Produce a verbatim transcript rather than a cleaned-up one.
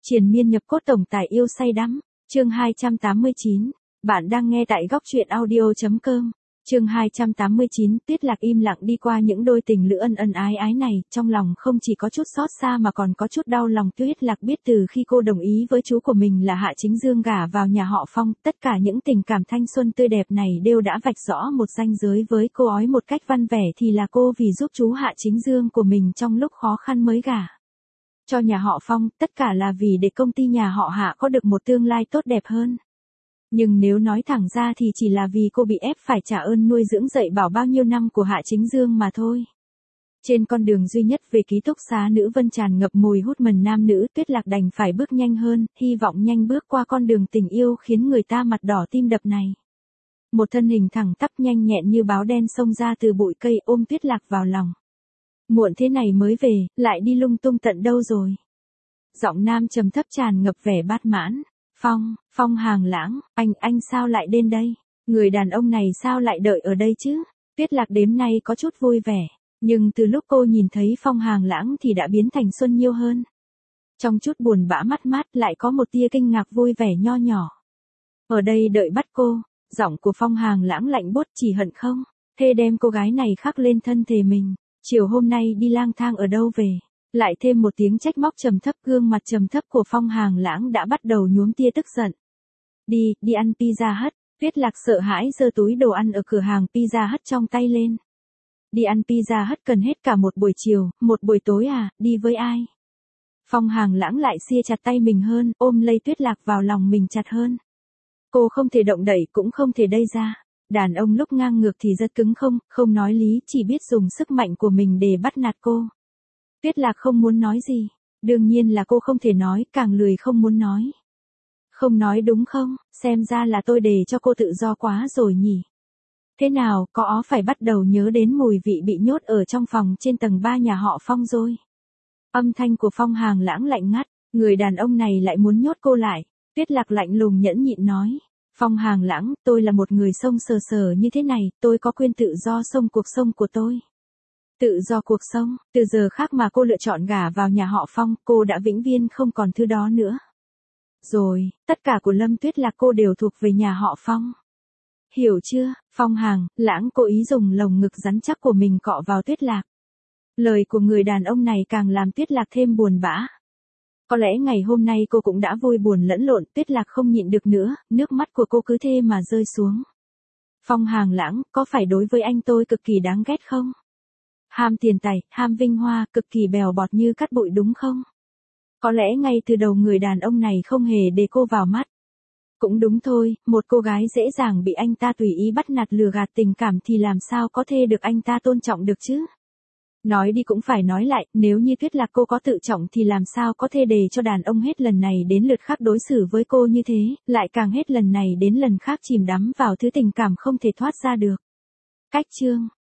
Triền miên nhập cốt tổng tài yêu say đắm, chương hai trăm tám mươi chín. Bạn đang nghe tại góc truyện audio chấm com. Chương hai trăm tám mươi chín, Tuyết Lạc im lặng đi qua những đôi tình lữ ân ân ái ái này, trong lòng không chỉ có chút xót xa mà còn có chút đau lòng. Tuyết Lạc biết từ khi cô đồng ý với chú của mình là Hạ Chính Dương gả vào nhà họ Phong, tất cả những tình cảm thanh xuân tươi đẹp này đều đã vạch rõ một ranh giới với cô ấy một cách văn vẻ, thì là cô vì giúp chú Hạ Chính Dương của mình trong lúc khó khăn mới gả cho nhà họ Phong, tất cả là vì để công ty nhà họ Hạ có được một tương lai tốt đẹp hơn. Nhưng nếu nói thẳng ra thì chỉ là vì cô bị ép phải trả ơn nuôi dưỡng dạy bảo bao nhiêu năm của Hạ Chính Dương mà thôi. Trên con đường duy nhất về ký túc xá nữ vân tràn ngập mùi hút mần nam nữ, Tuyết Lạc đành phải bước nhanh hơn, hy vọng nhanh bước qua con đường tình yêu khiến người ta mặt đỏ tim đập này. Một thân hình thẳng tắp nhanh nhẹn như báo đen xông ra từ bụi cây ôm Tuyết Lạc vào lòng. Muộn thế này mới về, lại đi lung tung tận đâu rồi? Giọng nam trầm thấp tràn ngập vẻ bát mãn. Phong, Phong Hàng Lãng, anh, anh sao lại đến đây? Người đàn ông này sao lại đợi ở đây chứ? Tuyết Lạc đêm nay có chút vui vẻ, nhưng từ lúc cô nhìn thấy Phong Hàng Lãng thì đã biến thành xuân nhiêu hơn. Trong chút buồn bã mất mát lại có một tia kinh ngạc vui vẻ nho nhỏ. Ở đây đợi bắt cô, giọng của Phong Hàng Lãng lạnh buốt, chỉ hận không? Thê đem cô gái này khắc lên thân thể mình. Chiều hôm nay đi lang thang ở đâu về? Lại thêm một tiếng trách móc trầm thấp, gương mặt trầm thấp của Phong Hàng Lãng đã bắt đầu nhuốm tia tức giận. Đi, đi ăn pizza hut. Tuyết Lạc sợ hãi giơ túi đồ ăn ở cửa hàng pizza hut trong tay lên. Đi ăn pizza hut cần hết cả một buổi chiều, một buổi tối à, đi với ai? Phong Hàng Lãng lại sia chặt tay mình hơn, ôm lấy Tuyết Lạc vào lòng mình chặt hơn. Cô không thể động đậy cũng không thể đẩy ra. Đàn ông lúc ngang ngược thì rất cứng không, không nói lý, chỉ biết dùng sức mạnh của mình để bắt nạt cô. Tuyết Lạc không muốn nói gì. Đương nhiên là cô không thể nói, càng lười không muốn nói. Không nói đúng không, xem ra là tôi để cho cô tự do quá rồi nhỉ. Thế nào, có ó phải bắt đầu nhớ đến mùi vị bị nhốt ở trong phòng trên tầng ba nhà họ Phong rồi. Âm thanh của Phong Hàng Lãng lạnh ngắt, người đàn ông này lại muốn nhốt cô lại. Tuyết Lạc lạnh lùng nhẫn nhịn nói. Phong Hàng Lãng, tôi là một người sống sờ sờ như thế này, tôi có quyền tự do sống cuộc sống của tôi. Tự do cuộc sống, từ giờ khác mà cô lựa chọn gả vào nhà họ Phong, cô đã vĩnh viễn không còn thứ đó nữa. Rồi, tất cả của Lâm Tuyết Lạc cô đều thuộc về nhà họ Phong. Hiểu chưa, Phong Hàng Lãng cố ý dùng lồng ngực rắn chắc của mình cọ vào Tuyết Lạc. Lời của người đàn ông này càng làm Tuyết Lạc thêm buồn bã. Có lẽ ngày hôm nay cô cũng đã vui buồn lẫn lộn, Tuyết Lạc không nhịn được nữa, nước mắt của cô cứ thế mà rơi xuống. Phong Hàng Lãng, có phải đối với anh tôi cực kỳ đáng ghét không? Ham tiền tài, ham vinh hoa, cực kỳ bèo bọt như cát bụi đúng không? Có lẽ ngay từ đầu người đàn ông này không hề để cô vào mắt. Cũng đúng thôi, một cô gái dễ dàng bị anh ta tùy ý bắt nạt lừa gạt tình cảm thì làm sao có thể được anh ta tôn trọng được chứ? Nói đi cũng phải nói lại, nếu như Tuyết Lạc cô có tự trọng thì làm sao có thể để cho đàn ông hết lần này đến lượt khác đối xử với cô như thế, lại càng hết lần này đến lần khác chìm đắm vào thứ tình cảm không thể thoát ra được. Cách chương,